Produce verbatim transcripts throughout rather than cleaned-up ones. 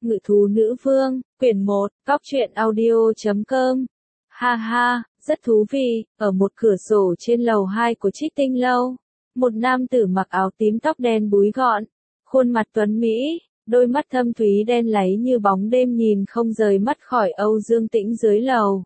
Ngự thú nữ vương, quyển một, Cóc truyện audio chấm com. Ha ha, rất thú vị, ở một cửa sổ trên lầu hai của Trích Tinh Lâu. Một nam tử mặc áo tím tóc đen búi gọn, khuôn mặt tuấn Mỹ, đôi mắt thâm thúy đen láy như bóng đêm nhìn không rời mắt khỏi Âu Dương Tĩnh dưới lầu.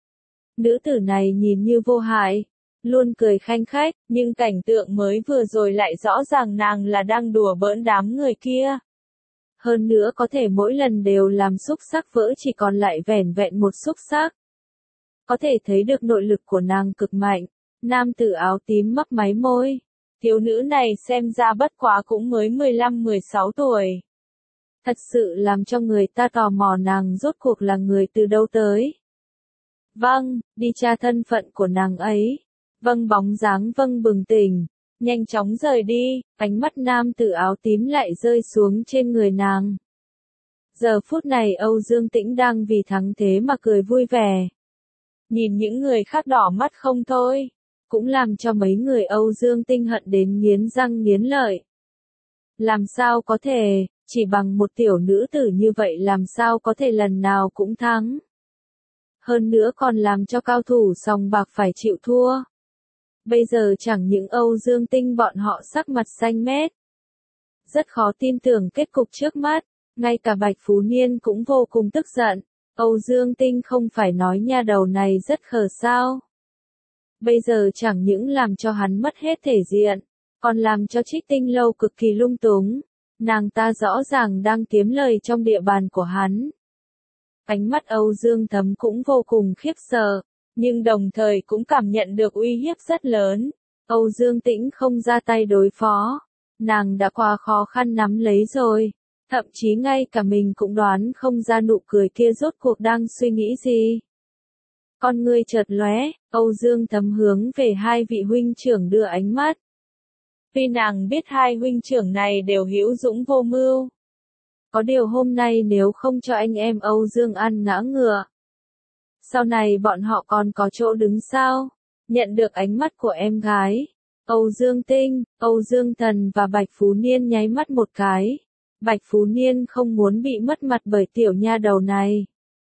Nữ tử này nhìn như vô hại, luôn cười khanh khách, nhưng cảnh tượng mới vừa rồi lại rõ ràng nàng là đang đùa bỡn đám người kia. Hơn nữa có thể mỗi lần đều làm xúc sắc vỡ chỉ còn lại vẻn vẹn một xúc sắc. Có thể thấy được nội lực của nàng cực mạnh. Nam tử áo tím mấp máy môi. Thiếu nữ này xem ra bất quá cũng mới mười lăm mười sáu tuổi. Thật sự làm cho người ta tò mò nàng rốt cuộc là người từ đâu tới. Vâng, đi tra thân phận của nàng ấy. Vâng, bóng dáng vâng bừng tỉnh. Nhanh chóng rời đi, ánh mắt nam tử áo tím lại rơi xuống trên người nàng. Giờ phút này Âu Dương Tĩnh đang vì thắng thế mà cười vui vẻ. Nhìn những người khác đỏ mắt không thôi, cũng làm cho mấy người Âu Dương Tinh hận đến nghiến răng nghiến lợi. Làm sao có thể, chỉ bằng một tiểu nữ tử như vậy làm sao có thể lần nào cũng thắng. Hơn nữa còn làm cho cao thủ sòng bạc phải chịu thua. Bây giờ chẳng những Âu Dương Tinh bọn họ sắc mặt xanh mét. Rất khó tin tưởng kết cục trước mắt, ngay cả Bạch Phú Niên cũng vô cùng tức giận. Âu Dương Tinh không phải nói nha đầu này rất khờ sao. Bây giờ chẳng những làm cho hắn mất hết thể diện, còn làm cho Trích Tinh Lâu cực kỳ lung túng. Nàng ta rõ ràng đang kiếm lời trong địa bàn của hắn. Ánh mắt Âu Dương Thấm cũng vô cùng khiếp sợ. Nhưng đồng thời cũng cảm nhận được uy hiếp rất lớn. Âu Dương Tĩnh không ra tay đối phó. Nàng đã quá khó khăn nắm lấy rồi. Thậm chí ngay cả mình cũng đoán không ra nụ cười kia rốt cuộc đang suy nghĩ gì. Con ngươi chợt lóe, Âu Dương Thấm hướng về hai vị huynh trưởng đưa ánh mắt. Vì nàng biết hai huynh trưởng này đều hữu dũng vô mưu. Có điều hôm nay nếu không cho anh em Âu Dương ăn ngã ngựa, sau này bọn họ còn có chỗ đứng sao? Nhận được ánh mắt của em gái, Âu Dương Tinh, Âu Dương Thần và Bạch Phú Niên nháy mắt một cái. Bạch Phú Niên không muốn bị mất mặt bởi tiểu nha đầu này.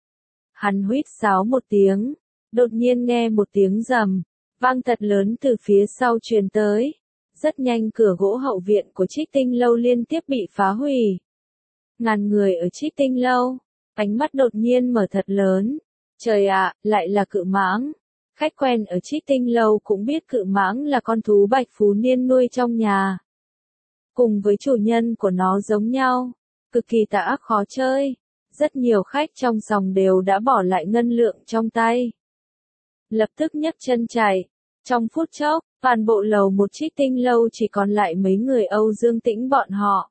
Hắn huýt sáo một tiếng, đột nhiên nghe một tiếng rầm, vang thật lớn từ phía sau truyền tới. Rất nhanh cửa gỗ hậu viện của Trích Tinh Lâu liên tiếp bị phá hủy. Ngàn người ở Trích Tinh Lâu, ánh mắt đột nhiên mở thật lớn. Trời ạ, lại là cự mãng. Khách quen ở Trích Tinh Lâu cũng biết cự mãng là con thú Bạch Phú Niên nuôi trong nhà. Cùng với chủ nhân của nó giống nhau, cực kỳ tà ác khó chơi. Rất nhiều khách trong sòng đều đã bỏ lại ngân lượng trong tay. Lập tức nhấc chân chạy. Trong phút chốc, toàn bộ lầu một Trích Tinh Lâu chỉ còn lại mấy người Âu Dương Tĩnh bọn họ.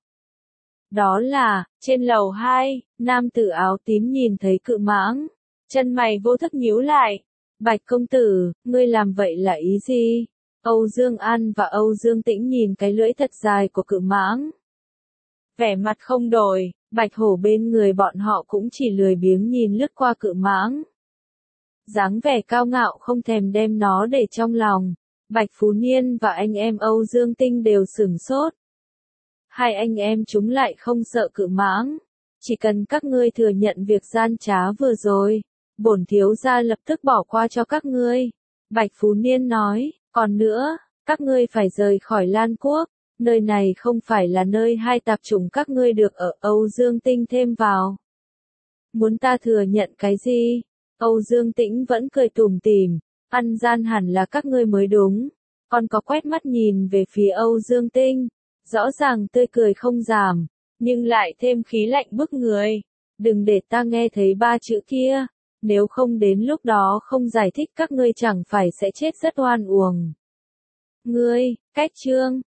Đó là, trên lầu hai, nam tử áo tím nhìn thấy cự mãng. Chân mày vô thức nhíu lại. Bạch công tử, ngươi làm vậy là ý gì? Âu Dương An và Âu Dương Tĩnh nhìn cái lưỡi thật dài của cự mãng. Vẻ mặt không đổi, Bạch Hổ bên người bọn họ cũng chỉ lười biếng nhìn lướt qua cự mãng. Dáng vẻ cao ngạo không thèm đem nó để trong lòng. Bạch Phú Niên và anh em Âu Dương Tinh đều sửng sốt. Hai anh em chúng lại không sợ cự mãng. Chỉ cần các ngươi thừa nhận việc gian trá vừa rồi, bổn thiếu gia lập tức bỏ qua cho các ngươi. Bạch Phú Niên nói, còn nữa, các ngươi phải rời khỏi Lan Quốc, nơi này không phải là nơi hai tạp chủng các ngươi được ở. Âu Dương Tinh thêm vào. Muốn ta thừa nhận cái gì? Âu Dương Tĩnh vẫn cười tủm tỉm, ăn gian hẳn là các ngươi mới đúng. Còn có quét mắt nhìn về phía Âu Dương Tinh, rõ ràng tươi cười không giảm, nhưng lại thêm khí lạnh bức người. Đừng để ta nghe thấy ba chữ kia. Nếu không đến lúc đó không giải thích các ngươi chẳng phải sẽ chết rất oan uổng. Ngươi, cách chương,